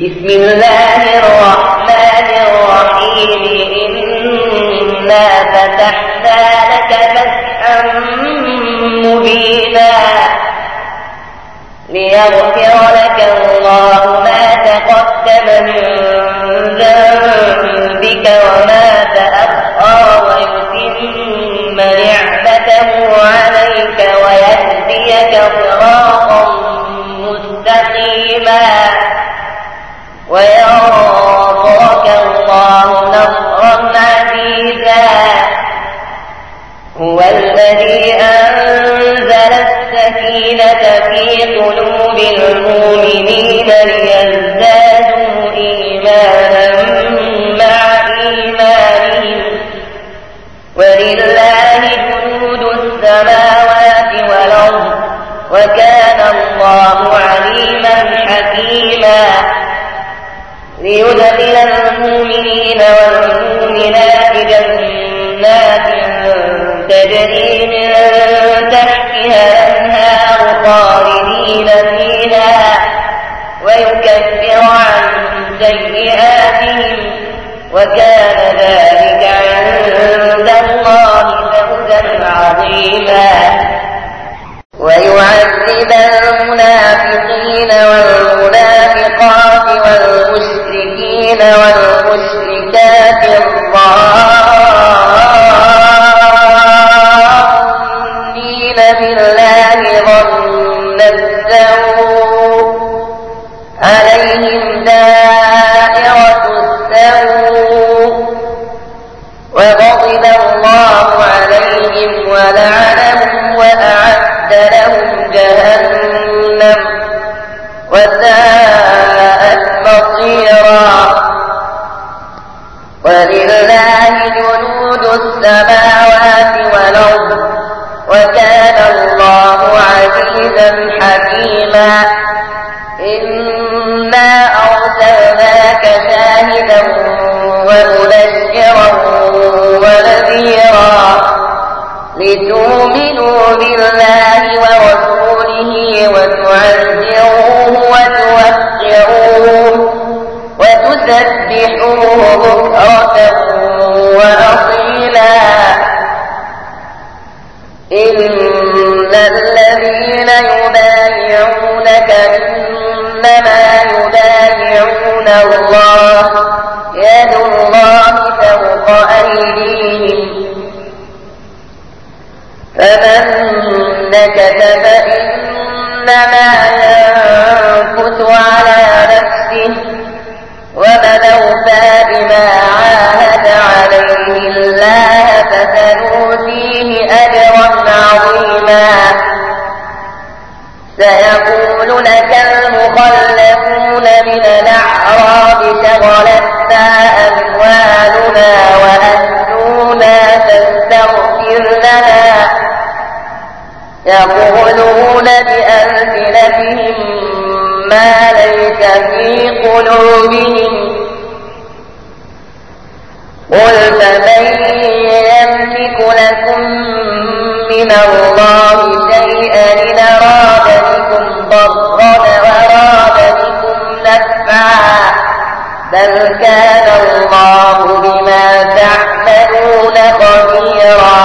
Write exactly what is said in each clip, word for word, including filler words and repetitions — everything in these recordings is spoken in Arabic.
بسم الله الرحمن الرحيم إنا فتحنا لك فتحا مبينا ليغفر لك الله ما تقدم من ذنبك وما تأخر ويتم نعمته عليك ويهديك صراطا مستقيما وينصرك الله نصرا عزيزا هو الذي أنزل السكينة في قلوب المؤمنين ليزدادوا إيمانا مع إيمانهم ولله جنود السماوات والأرض وكان الله عليما حكيما ليدخل المؤمنين والمؤمنات جنات تجري من تحتها الأنهار خالدين فيها ويكفر عن سيئاتهم وكان ذلك عند الله فوزا عظيما ويعذب المنافقين والمنافقات والمشركين والمشركات الظانين بالله ظن السوء عليهم دائرة السوء وغضب الله عليهم ولعنهم وأعد لهم جهنم وساءت مصيرا ولله جنود السماوات والأرض وكان الله عزيزا حكيما إنا أرسلناك شاهدا ومبشرا ونذيرا لتؤمنوا بالله ورسوله وتعزروه وتوقروه وتسبحوه بكرة وأصيلا إن الذين يبايعونك إنما يبايعون الله يد الله فوق أيديهم فمن نكث فإنما ينكث على نفسه ومن أوفى بما عاهد عليه الله فسنؤتيه أجرا عظيما سيقول لك المخلفون من الأعراب شغلتنا أموالنا وأهلنا فاستغفر لنا يقولون بألسنتهم ما ليس في قلوبهم قل فمن يملك لكم من الله شيئا إن أراد بكم ضرا وأراد بكم نفعا بل كان الله بما تعملون خبيرا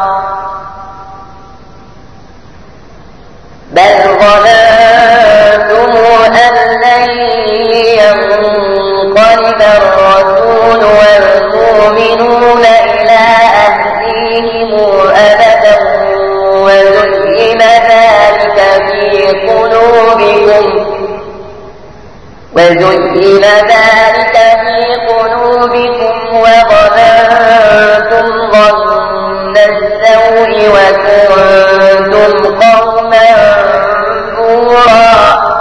بل ظننتم أن لن ينقلب الرسول والمؤمنون إلى أهليهم أبدا وزين ذلك في قلوبكم وزين ذلك في قلوبكم وظننتم ظن السوء وكنتم قوما بورا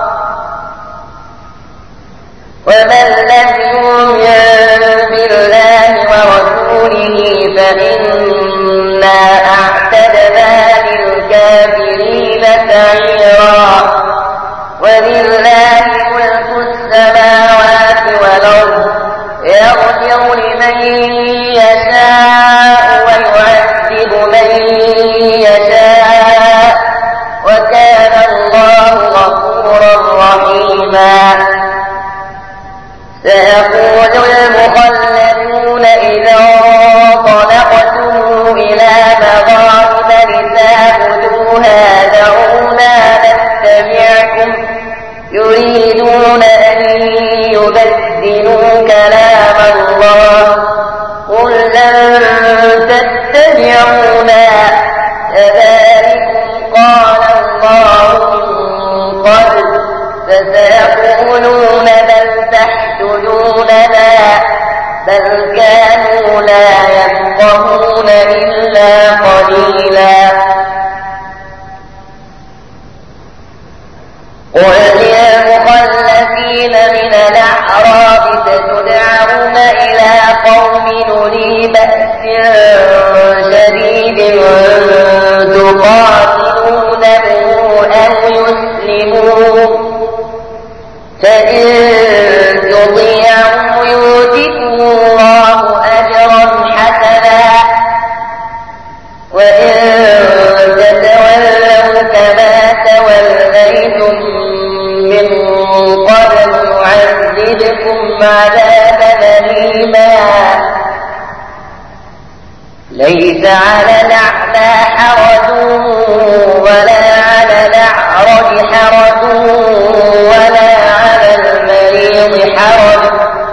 ومن لم يؤمن بالله ورسوله فإنا أعتدنا للكافرين سعيرا ولله ملك السماوات والأرض يغفر لمن يشاء ويعذب من يشاء وكان الله غفورا رحيما سيقول المخلفون إذا انطلقتم إلى مغانم لتأخذوها ذرونا نتبعكم يريدون أن يبدلوا كلام الله قل لن تتبعونا كذلكم قال الله من قبل فسيقولون بل تحسدوننا بل كانوا لا يفقهون إلا قليلا قل للمخلفين من الأعراب ستدعون إلى قوم أولي بأس شديد تقاتلونهم أو يسلمون فإن تطيعوا يؤتكم الله أجرا حسنا وإن تتولوا كما توليتم من قبل يعذبكم عذابا أليما ليس على الأعمى حرج ولا على الأعرج حرج ولا على المريض حرج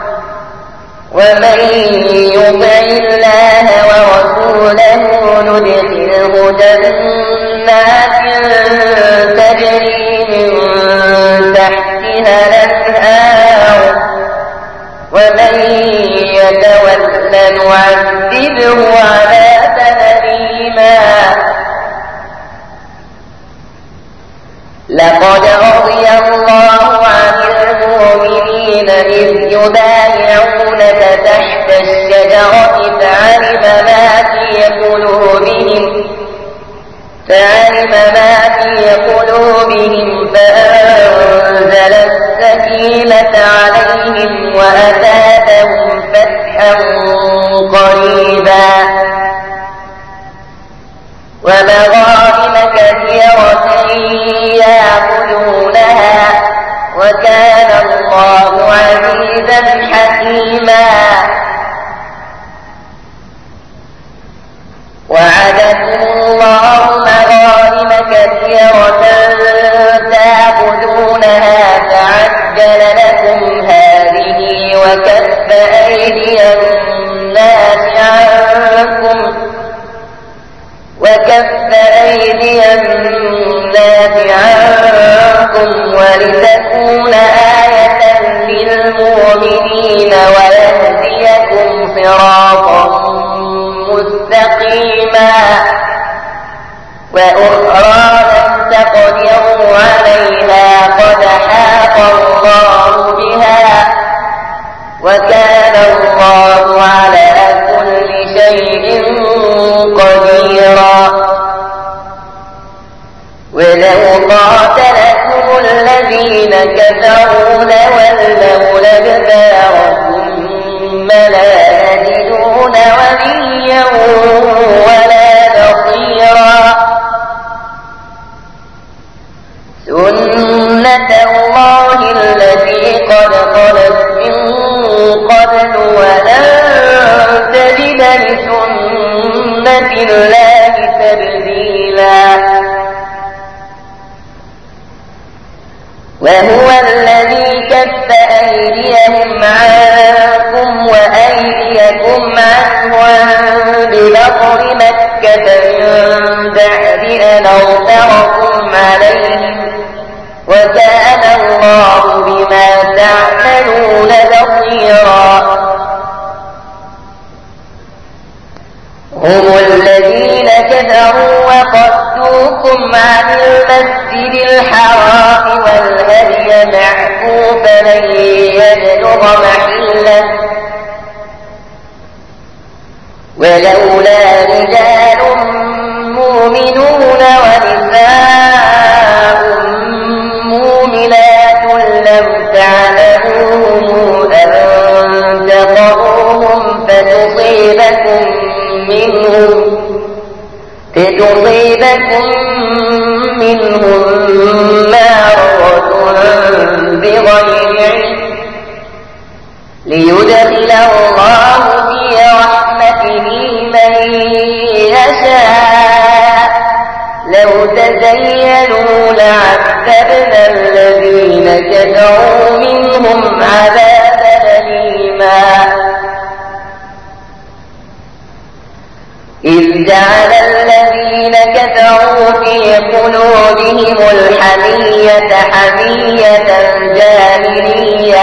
ومن يطع الله ورسوله ندخله جنات تجري من تحتها الأنهار ومن يتول نعذبه عذابا أليما لقد رضي الله عن المؤمنين إذ يبايعونك تحت الشجرة فعلم ما في قلوبهم فعلم ما في قلوبهم فأنزل السكينة عليهم وأثابهم فتحا قريبا ومغانم كثيرة يأخذونها وكان الله عزيزا حكيما وعدكم الله مغانم كثيرة تأخذونها فعجل لكم هذه وكف أيدي الناس عنكم وكف أيدي الناس عنكم ولتكون آية للمؤمنين ويهديكم صراطا مستقيما وأخرى لم تقدروا عليها قد حاط الله بها وكان الله على كل شيء قديرا ولو قاتلكم الذين كفروا لولوا الأدبار ثم لا يجدون وليا ولا نصيرا سنة الله التي قد خلت من قبل ولن تجد لسنة الله تبديلا وهو الذي كف أيديهم عنكم وأيديكم عنهم ببطن مكة من بعد أن أظفركم عليهم وكان الله بما تعملون بصيرا هم الذين كفروا وصدوكم عن المسجد الحرام والهدي معكوفا أن يبلغ محله ولولا رجال مؤمنون ونساء مؤمنات لم تعلموهم أن تطؤوهم فتصيبكم منهم فتصيبكم منهم معرة بغير علم ليدخل الله في رحمته من يشاء لو تزينوا لعذبنا الذين كفروا منهم عذابا أليما إذ جعل الذين كفروا في قلوبهم الحمية حمية الجاهلية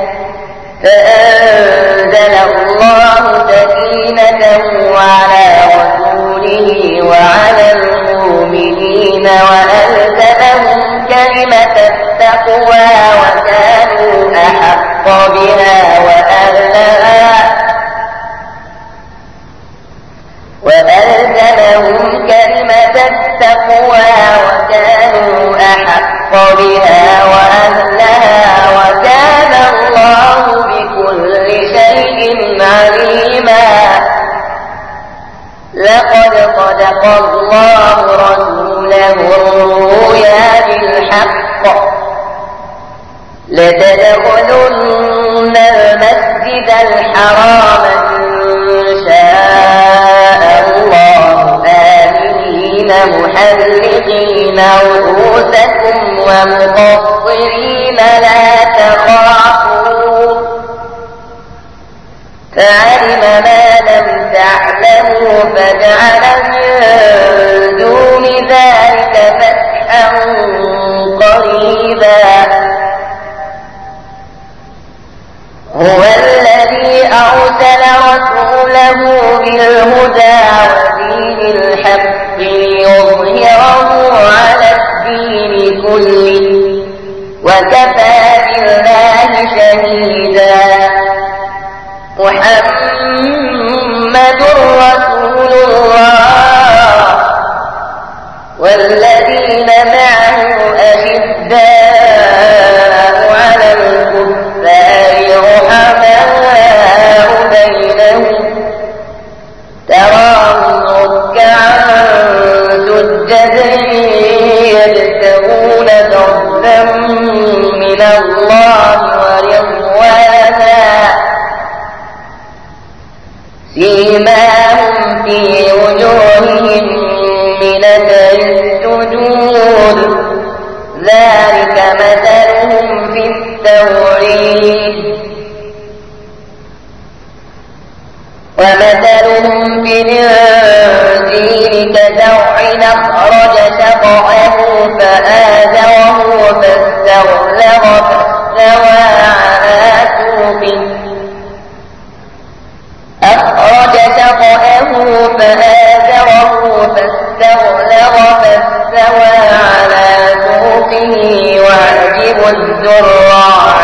فأنزل الله سكينته على رسوله وعلى المؤمنين وألزمهم كلمة التقوى وكانوا أحق بها وأهلها وألزمهم كلمة التقوى وكانوا أحق بها وأهلها وكان الله بكل شيء عليما لقد صدق الله رسوله الرؤيا بالحق لتدخلن المسجد الحرام إن شاء الله آمنين محلقين رؤوسكم ومقصرين لا تخافون فعلم ما لم تعلموا فجعل من دون ذلك فتحا قريبا هو الذي أرسل رسوله بالهدى ودين الحق ليظهره على الدين كله وكفى بالله شهيدا محمد رسول الله والذين معه أشداء على الكفار رحماء بينهم تراهم ركعا سجدا يبتغون فضلا من الله ورضوانا سيماهم في وجوههم من أثر السجود ذلك مثلهم في التوريد ومثلهم في الإنجيل كزرع أخرج شطأه فآزره فاستغلظ فاستوى على سوقه أخرج شطأه فآزره فاستغلظ فاستوى على سوقه وعجب الزراع